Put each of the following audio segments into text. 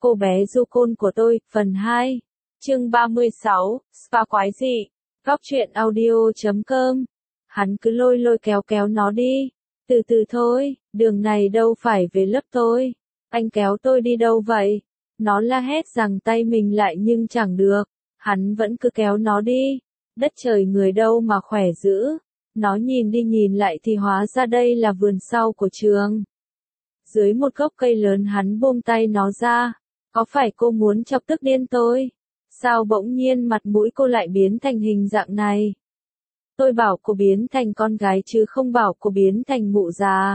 Cô bé du côn của tôi, phần 2. Chương 36, spa quái dị. Góc truyện audio.com. Hắn cứ lôi lôi kéo kéo nó đi. Từ từ thôi, đường này đâu phải về lớp tôi. Anh kéo tôi đi đâu vậy? Nó la hét rằng tay mình lại nhưng chẳng được. Hắn vẫn cứ kéo nó đi. Đất trời người đâu mà khỏe dữ. Nó nhìn đi nhìn lại thì hóa ra đây là vườn sau của trường. Dưới một gốc cây lớn hắn buông tay nó ra. Có phải cô muốn chọc tức điên tôi? Sao bỗng nhiên mặt mũi cô lại biến thành hình dạng này? Tôi bảo cô biến thành con gái chứ không bảo cô biến thành mụ già.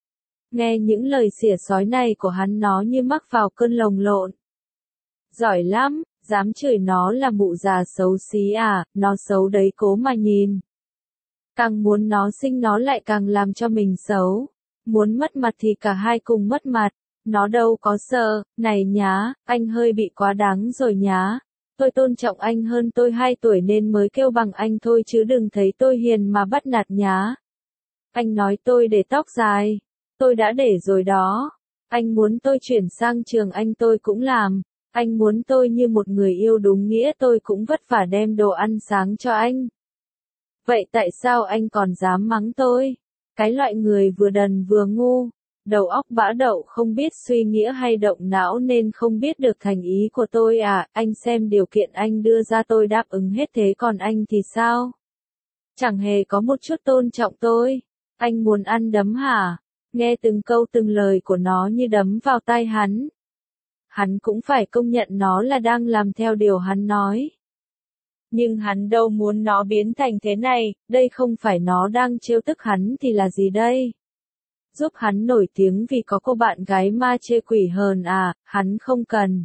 Nghe những lời xỉa xói này của hắn nó như mắc vào cơn lồng lộn. Giỏi lắm, dám chửi nó là mụ già xấu xí à, nó xấu đấy cố mà nhìn. Càng muốn nó xinh nó lại càng làm cho mình xấu. Muốn mất mặt thì cả hai cùng mất mặt. Nó đâu có sợ, này nhá, anh hơi bị quá đáng rồi nhá. Tôi tôn trọng anh hơn tôi 2 tuổi nên mới kêu bằng anh thôi chứ đừng thấy tôi hiền mà bắt nạt nhá. Anh nói tôi để tóc dài. Tôi đã để rồi đó. Anh muốn tôi chuyển sang trường anh tôi cũng làm. Anh muốn tôi như một người yêu đúng nghĩa tôi cũng vất vả đem đồ ăn sáng cho anh. Vậy tại sao anh còn dám mắng tôi? Cái loại người vừa đần vừa ngu. Đầu óc bã đậu không biết suy nghĩa hay động não nên không biết được thành ý của tôi à, anh xem điều kiện anh đưa ra tôi đáp ứng hết thế còn anh thì sao? Chẳng hề có một chút tôn trọng tôi. Anh muốn ăn đấm hả? Nghe từng câu từng lời của nó như đấm vào tai hắn. Hắn cũng phải công nhận nó là đang làm theo điều hắn nói. Nhưng hắn đâu muốn nó biến thành thế này, đây không phải nó đang trêu tức hắn thì là gì đây? Giúp hắn nổi tiếng vì có cô bạn gái ma chê quỷ hờn à, hắn không cần.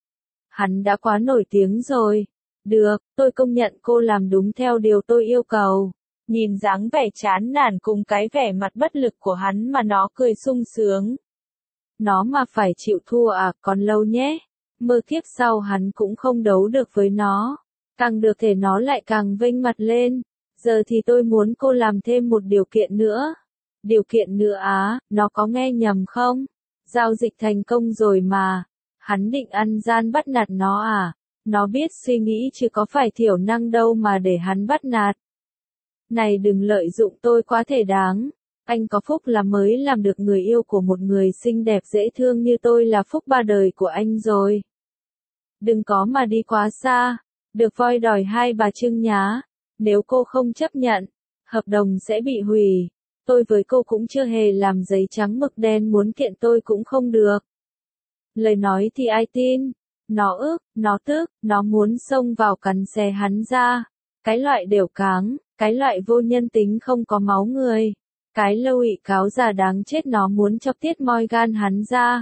Hắn đã quá nổi tiếng rồi. Được, tôi công nhận cô làm đúng theo điều tôi yêu cầu. Nhìn dáng vẻ chán nản cùng cái vẻ mặt bất lực của hắn mà nó cười sung sướng. Nó mà phải chịu thua à, còn lâu nhé. Mơ kiếp sau hắn cũng không đấu được với nó. Càng được thể nó lại càng vênh mặt lên. Giờ thì tôi muốn cô làm thêm một điều kiện nữa. Điều kiện nữa á, nó có nghe nhầm không? Giao dịch thành công rồi mà. Hắn định ăn gian bắt nạt nó à? Nó biết suy nghĩ chứ có phải thiểu năng đâu mà để hắn bắt nạt. Này đừng lợi dụng tôi quá thể đáng. Anh có phúc là mới làm được người yêu của một người xinh đẹp dễ thương như tôi là phúc 3 đời của anh rồi. Đừng có mà đi quá xa. Được voi đòi 2 bà trưng nhá. Nếu cô không chấp nhận, hợp đồng sẽ bị hủy. Tôi với cô cũng chưa hề làm giấy trắng mực đen muốn kiện tôi cũng không được. Lời nói thì ai tin? Nó ức, nó tức, nó muốn xông vào cắn xé hắn ra. Cái loại đều cáng, cái loại vô nhân tính không có máu người. Cái lâu ị cáo già đáng chết nó muốn chọc tiết moi gan hắn ra.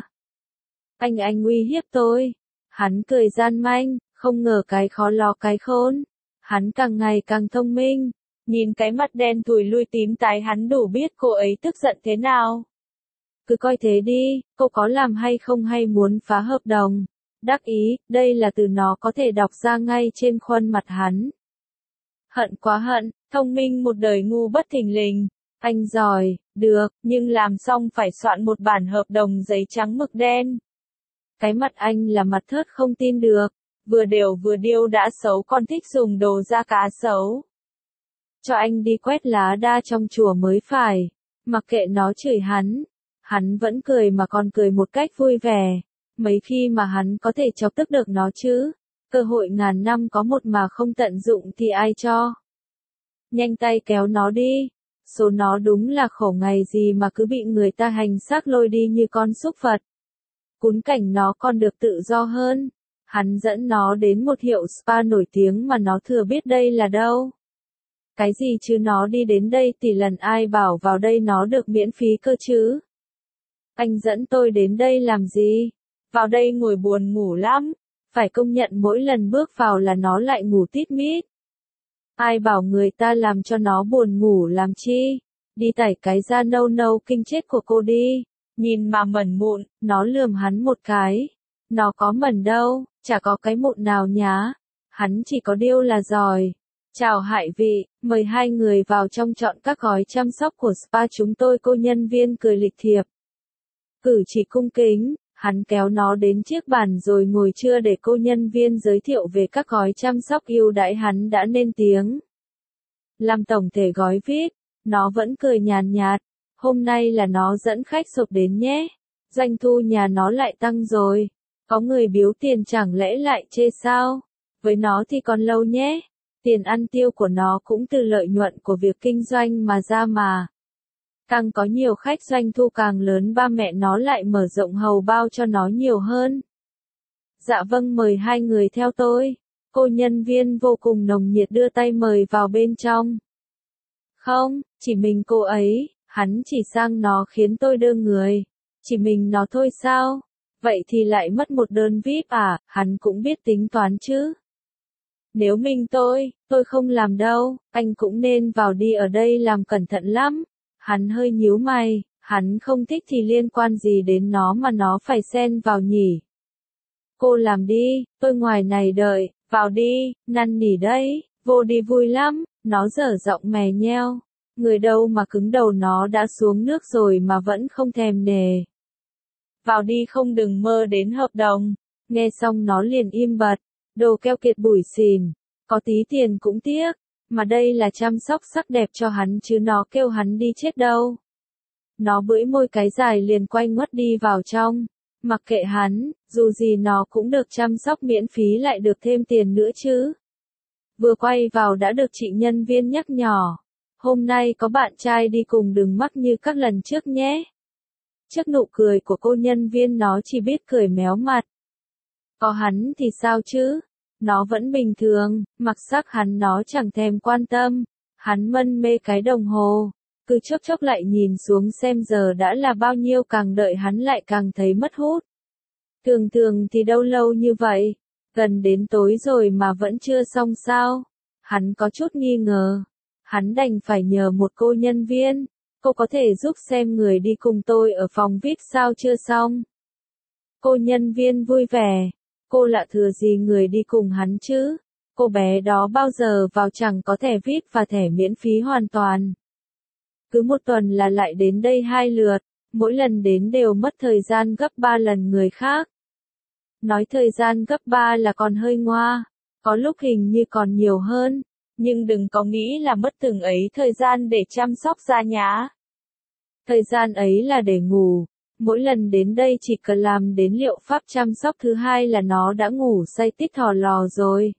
Anh uy hiếp tôi. Hắn cười gian manh, không ngờ cái khó lo cái khôn. Hắn càng ngày càng thông minh. Nhìn cái mặt đen thùi lui tím tái hắn đủ biết cô ấy tức giận thế nào. Cứ coi thế đi, cô có làm hay không hay muốn phá hợp đồng. Đắc ý, đây là từ nó có thể đọc ra ngay trên khuôn mặt hắn. Hận quá hận, thông minh một đời ngu bất thình lình. Anh giỏi, được, nhưng làm xong phải soạn một bản hợp đồng giấy trắng mực đen. Cái mặt anh là mặt thớt không tin được. Vừa đều vừa điêu đã xấu còn thích dùng đồ da cá xấu. Cho anh đi quét lá đa trong chùa mới phải. Mặc kệ nó chửi hắn. Hắn vẫn cười mà còn cười một cách vui vẻ. Mấy khi mà hắn có thể chọc tức được nó chứ. Cơ hội ngàn năm có một mà không tận dụng thì ai cho. Nhanh tay kéo nó đi. Số nó đúng là khổ ngày gì mà cứ bị người ta hành xác lôi đi như con súc vật. Cún cảnh nó còn được tự do hơn. Hắn dẫn nó đến một hiệu spa nổi tiếng mà nó thừa biết đây là đâu. Cái gì chứ nó đi đến đây thì lần ai bảo vào đây nó được miễn phí cơ chứ. Anh dẫn tôi đến đây làm gì? Vào đây ngồi buồn ngủ lắm. Phải công nhận mỗi lần bước vào là nó lại ngủ tít mít. Ai bảo người ta làm cho nó buồn ngủ làm chi? Đi tẩy cái da nâu nâu kinh chết của cô đi. Nhìn mà mẩn mụn, nó lườm hắn một cái. Nó có mẩn đâu, chả có cái mụn nào nhá. Hắn chỉ có điêu là giỏi. Chào hải vị, mời 2 người vào trong chọn các gói chăm sóc của spa chúng tôi cô nhân viên cười lịch thiệp. Cử chỉ cung kính, Hắn kéo nó đến chiếc bàn rồi ngồi chưa để cô nhân viên giới thiệu về các gói chăm sóc ưu đãi hắn đã lên tiếng. Làm tổng thể gói VIP, nó vẫn cười nhàn nhạt. Hôm nay là nó dẫn khách sộp đến nhé. Doanh thu nhà nó lại tăng rồi. Có người biếu tiền chẳng lẽ lại chê sao? Với nó thì còn lâu nhé. Tiền ăn tiêu của nó cũng từ lợi nhuận của việc kinh doanh mà ra mà. Càng có nhiều khách doanh thu càng lớn ba mẹ nó lại mở rộng hầu bao cho nó nhiều hơn. Dạ vâng, mời hai người theo tôi. Cô nhân viên vô cùng nồng nhiệt đưa tay mời vào bên trong. Không, chỉ mình cô ấy, hắn chỉ sang nó khiến tôi đơ người. Chỉ mình nó thôi sao? Vậy thì lại mất một đơn VIP à, hắn cũng biết tính toán chứ. Nếu mình tôi không làm đâu, anh cũng nên vào đi, ở đây làm cẩn thận lắm. Hắn hơi nhíu mày, hắn không thích thì liên quan gì đến nó mà nó phải xen vào nhỉ. Cô làm đi, tôi ngoài này đợi, vào đi, năn nỉ đấy, vô đi vui lắm, nó dở giọng mè nheo. Người đâu mà cứng đầu, nó đã xuống nước rồi mà vẫn không thèm nề. Vào đi, không đừng mơ đến hợp đồng. Nghe xong nó liền im bặt, đồ keo kiệt bủi xỉn, có tí tiền cũng tiếc, mà đây là chăm sóc sắc đẹp cho hắn chứ nó kêu hắn đi chết đâu. Nó bưởi môi cái dài liền quay ngoắt đi vào trong, mặc kệ hắn, dù gì nó cũng được chăm sóc miễn phí lại được thêm tiền nữa chứ. Vừa quay vào đã được chị nhân viên nhắc nhỏ, hôm nay có bạn trai đi cùng đừng mắc như các lần trước nhé. Trước nụ cười của cô nhân viên nó chỉ biết cười méo mặt. Có hắn thì sao chứ? Nó vẫn bình thường, mặc sắc hắn nó chẳng thèm quan tâm. Hắn mân mê cái đồng hồ, cứ chốc chốc lại nhìn xuống xem giờ đã là bao nhiêu, càng đợi hắn lại càng thấy mất hút. Thường thường thì đâu lâu như vậy, gần đến tối rồi mà vẫn chưa xong sao? Hắn có chút nghi ngờ. Hắn đành phải nhờ một cô nhân viên. Cô có thể giúp xem người đi cùng tôi ở phòng VIP sao chưa xong? Cô nhân viên vui vẻ. Cô lạ thừa gì người đi cùng hắn chứ? Cô bé đó bao giờ vào chẳng có thẻ VIP và thẻ miễn phí hoàn toàn. Cứ một tuần là lại đến đây 2 lượt, mỗi lần đến đều mất thời gian gấp 3 lần người khác. Nói thời gian gấp 3 là còn hơi ngoa, có lúc hình như còn nhiều hơn, nhưng đừng có nghĩ là mất từng ấy thời gian để chăm sóc da nhá. Thời gian ấy là để ngủ. Mỗi lần đến đây chỉ cần làm đến liệu pháp chăm sóc thứ 2 là nó đã ngủ say tít thò lò rồi.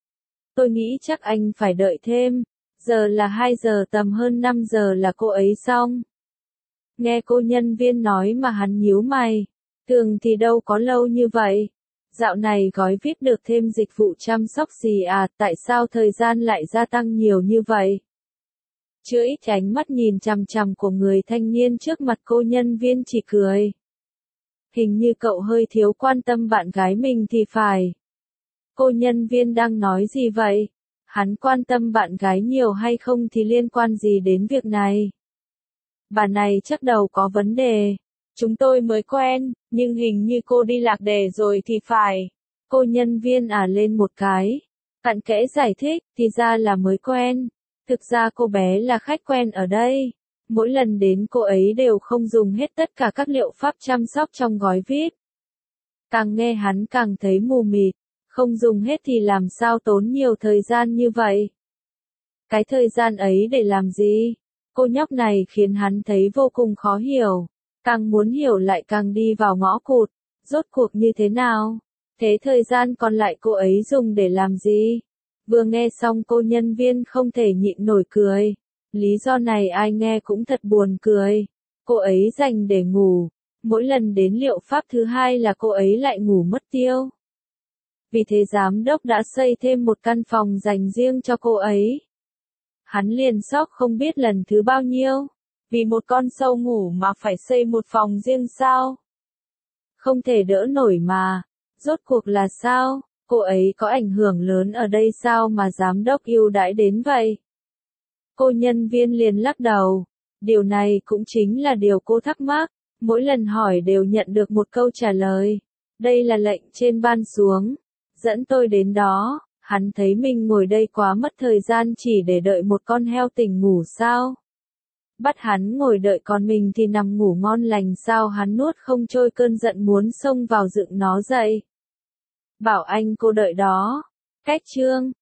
Tôi nghĩ chắc anh phải đợi thêm. Giờ là 2 giờ, tầm hơn 5 giờ là cô ấy xong. Nghe cô nhân viên nói mà hắn nhíu mày. Thường thì đâu có lâu như vậy. Dạo này gói VIP được thêm dịch vụ chăm sóc gì à, tại sao thời gian lại gia tăng nhiều như vậy? Chưa ít ánh mắt nhìn chằm chằm của người thanh niên trước mặt cô nhân viên chỉ cười. Hình như cậu hơi thiếu quan tâm bạn gái mình thì phải. Cô nhân viên đang nói gì vậy? Hắn quan tâm bạn gái nhiều hay không thì liên quan gì đến việc này? Bà này chắc đầu có vấn đề. Chúng tôi mới quen, nhưng hình như cô đi lạc đề rồi thì phải. Cô nhân viên lên một cái. Cặn kẽ giải thích, thì ra là mới quen. Thực ra cô bé là khách quen ở đây. Mỗi lần đến cô ấy đều không dùng hết tất cả các liệu pháp chăm sóc trong gói VIP. Càng nghe hắn càng thấy mù mịt. Không dùng hết thì làm sao tốn nhiều thời gian như vậy? Cái thời gian ấy để làm gì? Cô nhóc này khiến hắn thấy vô cùng khó hiểu. Càng muốn hiểu lại càng đi vào ngõ cụt. Rốt cuộc như thế nào? Thế thời gian còn lại cô ấy dùng để làm gì? Vừa nghe xong cô nhân viên không thể nhịn nổi cười. Lý do này ai nghe cũng thật buồn cười. Cô ấy dành để ngủ. Mỗi lần đến liệu pháp thứ 2 là cô ấy lại ngủ mất tiêu. Vì thế giám đốc đã xây thêm một căn phòng dành riêng cho cô ấy. Hắn liền sốc không biết lần thứ bao nhiêu. Vì một con sâu ngủ mà phải xây một phòng riêng sao? Không thể đỡ nổi mà. Rốt cuộc là sao? Cô ấy có ảnh hưởng lớn ở đây sao mà giám đốc ưu đãi đến vậy? Cô nhân viên liền lắc đầu. Điều này cũng chính là điều cô thắc mắc. Mỗi lần hỏi đều nhận được một câu trả lời. Đây là lệnh trên ban xuống. Dẫn tôi đến đó. Hắn thấy mình ngồi đây quá mất thời gian chỉ để đợi một con heo tỉnh ngủ sao? Bắt hắn ngồi đợi còn mình thì nằm ngủ ngon lành sao hắn nuốt không trôi cơn giận muốn xông vào dựng nó dậy. Bảo anh cô đợi đó. Cách chương